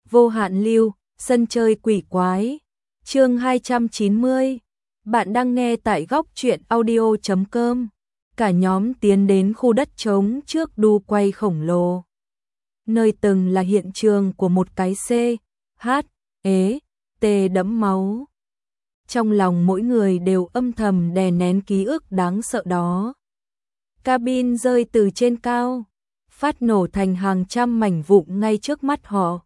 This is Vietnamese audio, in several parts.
Vô hạn lưu, sân chơi quỷ quái. Chương 290. Bạn đang nghe tại góc truyện audio.com. Cả nhóm tiến đến khu đất trống trước đu quay khổng lồ. Nơi từng là hiện trường của một cái C.H.E.T đẫm máu. Trong lòng mỗi người đều âm thầm đè nén ký ức đáng sợ đó. Cabin rơi từ trên cao, phát nổ thành hàng trăm mảnh vụn ngay trước mắt họ.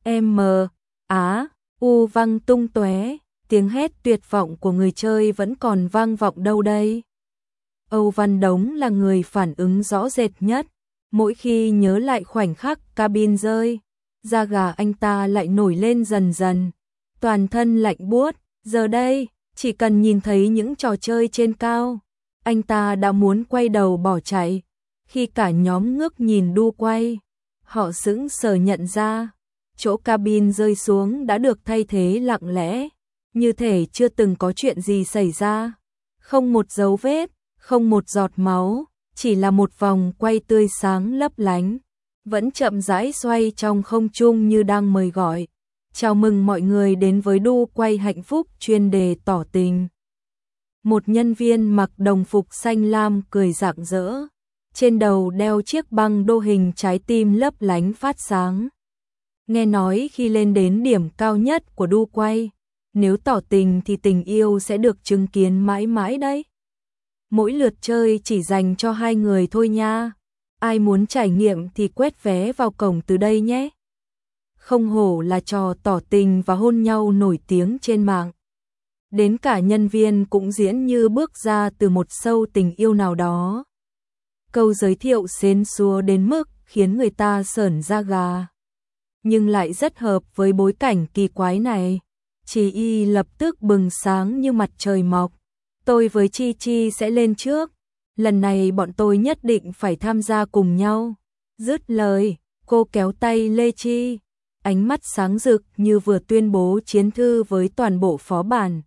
U văng tung tóe, tiếng hét tuyệt vọng của người chơi vẫn còn vang vọng đâu đây. Âu Văn Đống là người phản ứng rõ rệt nhất, mỗi khi nhớ lại khoảnh khắc cabin rơi, da gà anh ta lại nổi lên dần dần, toàn thân lạnh buốt. Giờ đây, chỉ cần nhìn thấy những trò chơi trên cao, anh ta đã muốn quay đầu bỏ chạy. Khi cả nhóm ngước nhìn đu quay, họ sững sờ nhận ra, chỗ cabin rơi xuống đã được thay thế lặng lẽ, như thể chưa từng có chuyện gì xảy ra. Không một dấu vết, không một giọt máu, chỉ là một vòng quay tươi sáng lấp lánh, vẫn chậm rãi xoay trong không trung như đang mời gọi. Chào mừng mọi người đến với đu quay hạnh phúc chuyên đề tỏ tình. Một nhân viên mặc đồng phục xanh lam cười rạng rỡ, trên đầu đeo chiếc băng đô hình trái tim lấp lánh phát sáng. Nghe nói khi lên đến điểm cao nhất của đu quay, nếu tỏ tình thì tình yêu sẽ được chứng kiến mãi mãi đấy. Mỗi lượt chơi chỉ dành cho 2 người thôi nha. Ai muốn trải nghiệm thì quét vé vào cổng từ đây nhé. Không hổ là trò tỏ tình và hôn nhau nổi tiếng trên mạng. Đến cả nhân viên cũng diễn như bước ra từ một show tình yêu nào đó. Câu giới thiệu xến xúa đến mức khiến người ta sởn da gà, nhưng lại rất hợp với bối cảnh kỳ quái này. Chị Y lập tức bừng sáng như mặt trời mọc. Tôi với Chi Chi sẽ lên trước. Lần này bọn tôi nhất định phải tham gia cùng nhau. Dứt lời, cô kéo tay Lê Chi, ánh mắt sáng rực như vừa tuyên bố chiến thư với toàn bộ phó bản.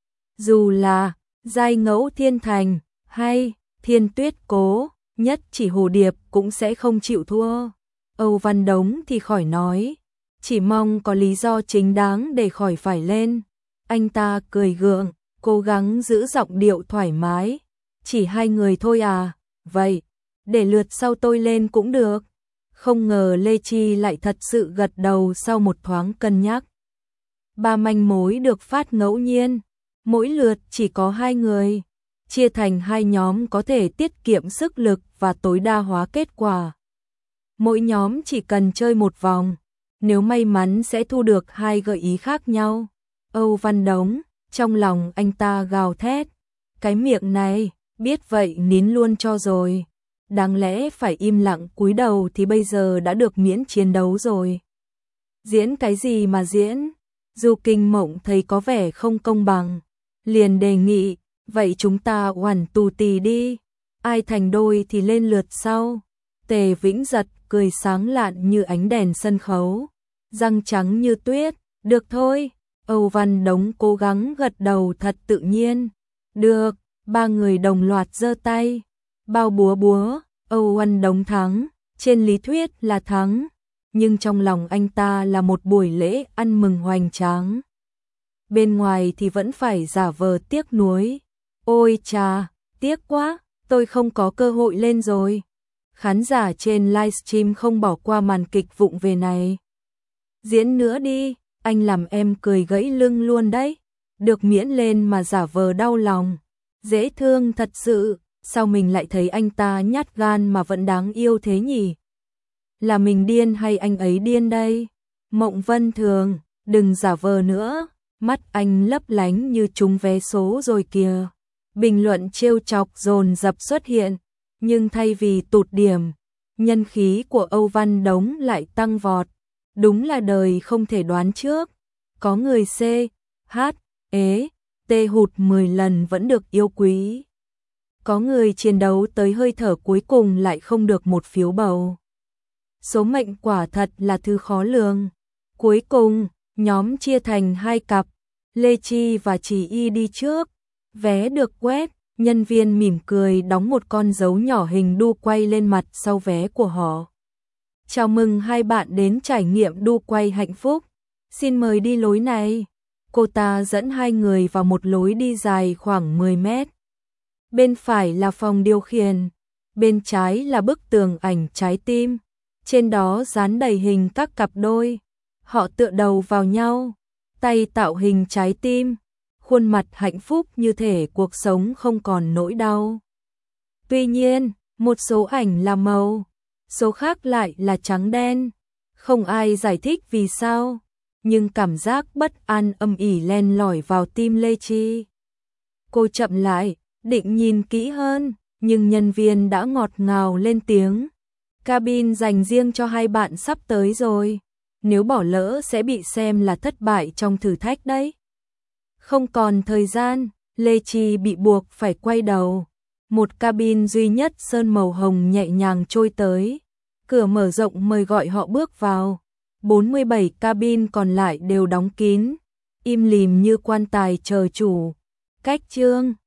Dù là giai ngẫu thiên thành hay thiên tuyết cố, nhất chỉ hồ điệp cũng sẽ không chịu thua. Âu Văn Đống thì khỏi nói, chỉ mong có lý do chính đáng để khỏi phải lên. Anh ta cười gượng, cố gắng giữ giọng điệu thoải mái. Chỉ 2 người thôi à, vậy, để lượt sau tôi lên cũng được. Không ngờ Lê Chi lại thật sự gật đầu sau một thoáng cân nhắc. 3 manh mối được phát ngẫu nhiên, mỗi lượt chỉ có 2 người, chia thành 2 nhóm có thể tiết kiệm sức lực và tối đa hóa kết quả. Mỗi nhóm chỉ cần chơi một vòng, nếu may mắn sẽ thu được 2 gợi ý khác nhau. Âu Văn Đống, trong lòng anh ta gào thét, cái miệng này, biết vậy nín luôn cho rồi. Đáng lẽ phải im lặng cúi đầu thì bây giờ đã được miễn chiến đấu rồi. Diễn cái gì mà diễn? Du Kinh Mộng thấy có vẻ không công bằng, liền đề nghị, vậy chúng ta oằn tù tì đi, ai thành đôi thì lên lượt sau. Tề Vĩnh Giật cười sáng lạn như ánh đèn sân khấu, răng trắng như tuyết, được thôi. Âu Văn Đống cố gắng gật đầu thật tự nhiên. Được, 3 người đồng loạt giơ tay. Bao búa búa, Âu Văn Đống thắng, trên lý thuyết là thắng, nhưng trong lòng anh ta là một buổi lễ ăn mừng hoành tráng. Bên ngoài thì vẫn phải giả vờ tiếc nuối. Ôi chà, tiếc quá, tôi không có cơ hội lên rồi. Khán giả trên livestream không bỏ qua màn kịch vụng về này. Diễn nữa đi, anh làm em cười gãy lưng luôn đấy. Được miễn lên mà giả vờ đau lòng. Dễ thương thật sự, sao mình lại thấy anh ta nhát gan mà vẫn đáng yêu thế nhỉ? Là mình điên hay anh ấy điên đây? Mộng Vân Thường, đừng giả vờ nữa, mắt anh lấp lánh như trúng vé số rồi kìa. Bình luận trêu chọc dồn dập xuất hiện, nhưng thay vì tụt điểm, nhân khí của Âu Văn Đống lại tăng vọt. Đúng là đời không thể đoán trước. Có người C.H.E.T hụt 10 lần vẫn được yêu quý. Có người chiến đấu tới hơi thở cuối cùng lại không được một phiếu bầu. Số mệnh quả thật là thứ khó lường. Cuối cùng, nhóm chia thành 2 cặp, Lê Chi và Chỉ Y đi trước. Vé được quét, nhân viên mỉm cười đóng một con dấu nhỏ hình đu quay lên mặt sau vé của họ. Chào mừng hai bạn đến trải nghiệm đu quay hạnh phúc. Xin mời đi lối này. Cô ta dẫn hai người vào một lối đi dài khoảng 10 mét. Bên phải là phòng điều khiển, bên trái là bức tường ảnh trái tim. Trên đó dán đầy hình các cặp đôi. Họ tựa đầu vào nhau, tay tạo hình trái tim, khuôn mặt hạnh phúc như thể cuộc sống không còn nỗi đau. Tuy nhiên, một số ảnh là màu, số khác lại là trắng đen. Không ai giải thích vì sao, nhưng cảm giác bất an âm ỉ len lỏi vào tim Lê Chi. Cô chậm lại, định nhìn kỹ hơn, nhưng nhân viên đã ngọt ngào lên tiếng. Cabin dành riêng cho hai bạn sắp tới rồi. Nếu bỏ lỡ sẽ bị xem là thất bại trong thử thách đấy. Không còn thời gian, Lê Chi bị buộc phải quay đầu. Một cabin duy nhất sơn màu hồng nhẹ nhàng trôi tới. Cửa mở rộng mời gọi họ bước vào. 47 cabin còn lại đều đóng kín, im lìm như quan tài chờ chủ. Cách chương